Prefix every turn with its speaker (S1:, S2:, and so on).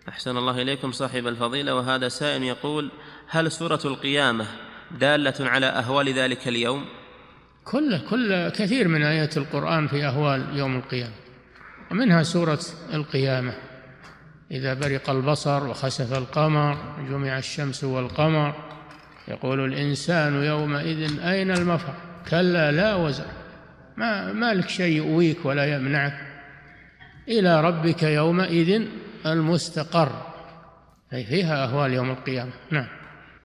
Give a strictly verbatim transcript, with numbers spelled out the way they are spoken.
S1: أحسن الله إليكم صاحب الفضيلة. وهذا سائل يقول: هل سورة القيامة دالة على أهوال ذلك اليوم؟
S2: كل كل كثير من آيات القرآن في أهوال يوم القيامة، ومنها سورة القيامة: إذا برق البصر وخسف القمر جمع الشمس والقمر يقول الإنسان يومئذ أين المفر كلا لا وزر، ما, ما لك شيء يؤويك ولا يمنعك، إلى ربك يومئذ المستقر. أي فيها أهوال يوم القيامة. نعم.